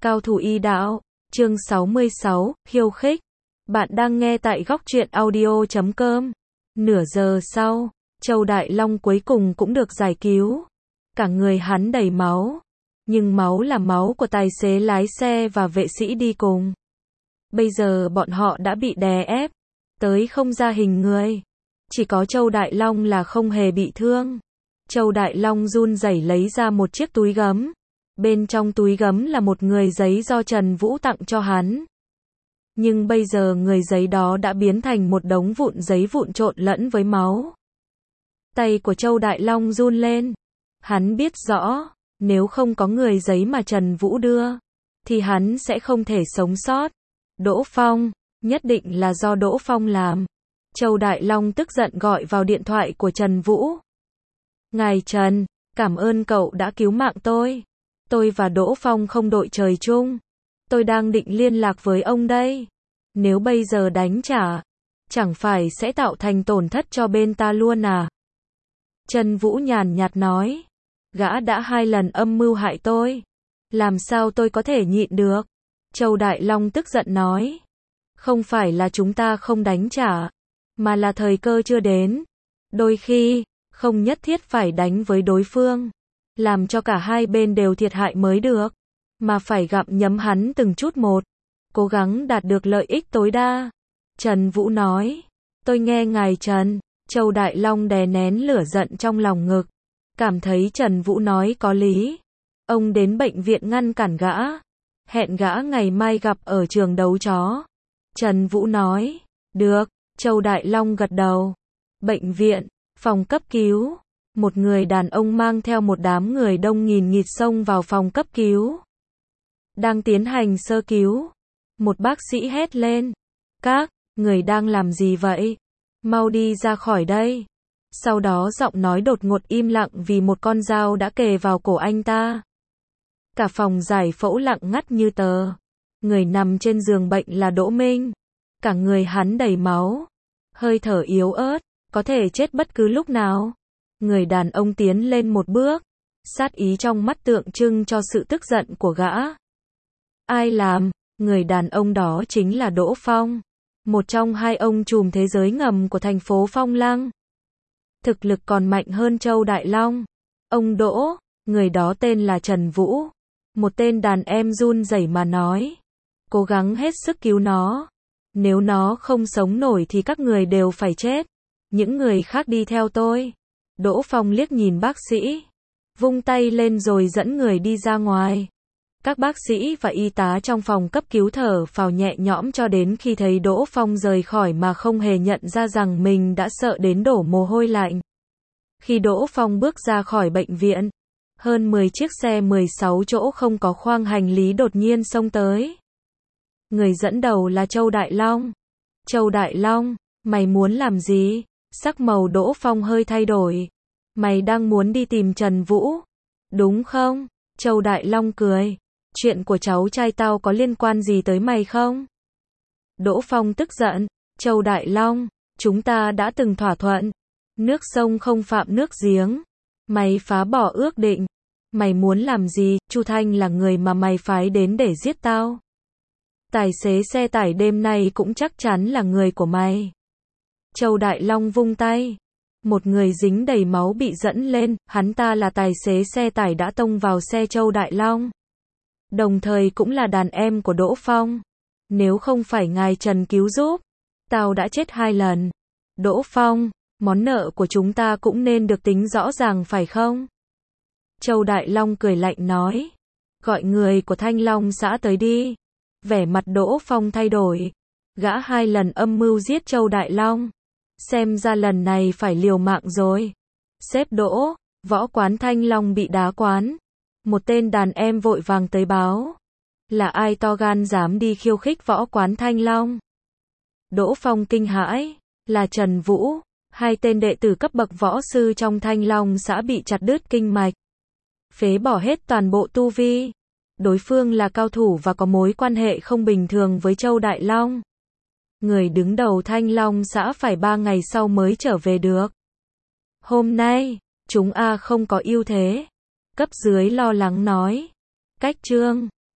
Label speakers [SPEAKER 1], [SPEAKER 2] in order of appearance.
[SPEAKER 1] Cao thủ y đạo, chương 66, khiêu khích. Bạn đang nghe tại góc truyện audio.com. Nửa giờ sau, Châu Đại Long cuối cùng cũng được giải cứu. Cả người hắn đầy máu. Nhưng máu là máu của tài xế lái xe và vệ sĩ đi cùng. Bây giờ bọn họ đã bị đè ép, tới không ra hình người. Chỉ có Châu Đại Long là không hề bị thương. Châu Đại Long run rẩy lấy ra một chiếc túi gấm. Bên trong túi gấm là một người giấy do Trần Vũ tặng cho hắn. Nhưng bây giờ người giấy đó đã biến thành một đống vụn giấy vụn trộn lẫn với máu. Tay của Châu Đại Long run lên. Hắn biết rõ, nếu không có người giấy mà Trần Vũ đưa, thì hắn sẽ không thể sống sót. Đỗ Phong, nhất định là do Đỗ Phong làm. Châu Đại Long tức giận gọi vào điện thoại của Trần Vũ. Ngài Trần, cảm ơn cậu đã cứu mạng tôi. Tôi và Đỗ Phong không đội trời chung. Tôi đang định liên lạc với ông đây. Nếu bây giờ đánh trả, chẳng phải sẽ tạo thành tổn thất cho bên ta luôn à? Trần Vũ nhàn nhạt nói. Gã đã 2 lần âm mưu hại tôi. Làm sao tôi có thể nhịn được? Châu Đại Long tức giận nói. Không phải là chúng ta không đánh trả, mà là thời cơ chưa đến. Đôi khi, không nhất thiết phải đánh với đối phương, làm cho cả hai bên đều thiệt hại mới được, mà phải gặm nhấm hắn từng chút một, cố gắng đạt được lợi ích tối đa. Trần Vũ nói. Tôi nghe ngài Trần. Châu Đại Long đè nén lửa giận trong lòng ngực, cảm thấy Trần Vũ nói có lý. Ông đến bệnh viện ngăn cản gã, hẹn gã ngày mai gặp ở trường đấu chó. Trần Vũ nói. Được. Châu Đại Long gật đầu. Bệnh viện, phòng cấp cứu. Một người đàn ông mang theo một đám người đông nghìn nghịt xông vào phòng cấp cứu. Đang tiến hành sơ cứu. Một bác sĩ hét lên. Các người đang làm gì vậy? Mau đi ra khỏi đây. Sau đó giọng nói đột ngột im lặng vì một con dao đã kề vào cổ anh ta. Cả phòng giải phẫu lặng ngắt như tờ. Người nằm trên giường bệnh là Đỗ Minh. Cả người hắn đầy máu, hơi thở yếu ớt, có thể chết bất cứ lúc nào. Người đàn ông tiến lên một bước, sát ý trong mắt tượng trưng cho sự tức giận của gã. Ai làm? Người đàn ông đó chính là Đỗ Phong, một trong 2 ông trùm thế giới ngầm của thành phố Phong Lăng. Thực lực còn mạnh hơn Châu Đại Long. Ông Đỗ, người đó tên là Trần Vũ. Một tên đàn em run rẩy mà nói. Cố gắng hết sức cứu nó. Nếu nó không sống nổi thì các người đều phải chết. Những người khác đi theo tôi. Đỗ Phong liếc nhìn bác sĩ, vung tay lên rồi dẫn người đi ra ngoài. Các bác sĩ và y tá trong phòng cấp cứu thở phào nhẹ nhõm cho đến khi thấy Đỗ Phong rời khỏi mà không hề nhận ra rằng mình đã sợ đến đổ mồ hôi lạnh. Khi Đỗ Phong bước ra khỏi bệnh viện, hơn 10 chiếc xe 16 chỗ không có khoang hành lý đột nhiên xông tới. Người dẫn đầu là Châu Đại Long. Châu Đại Long, mày muốn làm gì? Sắc màu Đỗ Phong hơi thay đổi. Mày đang muốn đi tìm Trần Vũ, đúng không? Châu Đại Long cười. Chuyện của cháu trai tao có liên quan gì tới mày không? Đỗ Phong tức giận. Châu Đại Long, chúng ta đã từng thỏa thuận. Nước sông không phạm nước giếng. Mày phá bỏ ước định. Mày muốn làm gì? Chu Thanh là người mà mày phái đến để giết tao. Tài xế xe tải đêm nay cũng chắc chắn là người của mày. Châu Đại Long vung tay. Một người dính đầy máu bị dẫn lên, hắn ta là tài xế xe tải đã tông vào xe Châu Đại Long. Đồng thời cũng là đàn em của Đỗ Phong. Nếu không phải ngài Trần cứu giúp, tao đã chết 2 lần. Đỗ Phong, món nợ của chúng ta cũng nên được tính rõ ràng phải không? Châu Đại Long cười lạnh nói. Gọi người của Thanh Long xã tới đi. Vẻ mặt Đỗ Phong thay đổi. Gã 2 lần âm mưu giết Châu Đại Long. Xem ra lần này phải liều mạng rồi. Sếp Đỗ, võ quán Thanh Long bị đá quán. Một tên đàn em vội vàng tới báo. Là ai to gan dám đi khiêu khích võ quán Thanh Long? Đỗ Phong kinh hãi. Là Trần Vũ. 2 tên đệ tử cấp bậc võ sư trong Thanh Long xã bị chặt đứt kinh mạch, phế bỏ hết toàn bộ tu vi. Đối phương là cao thủ và có mối quan hệ không bình thường với Châu Đại Long. Người đứng đầu Thanh Long xã phải 3 ngày sau mới trở về được. Hôm nay, chúng không có ưu thế. Cấp dưới lo lắng nói. Cách chương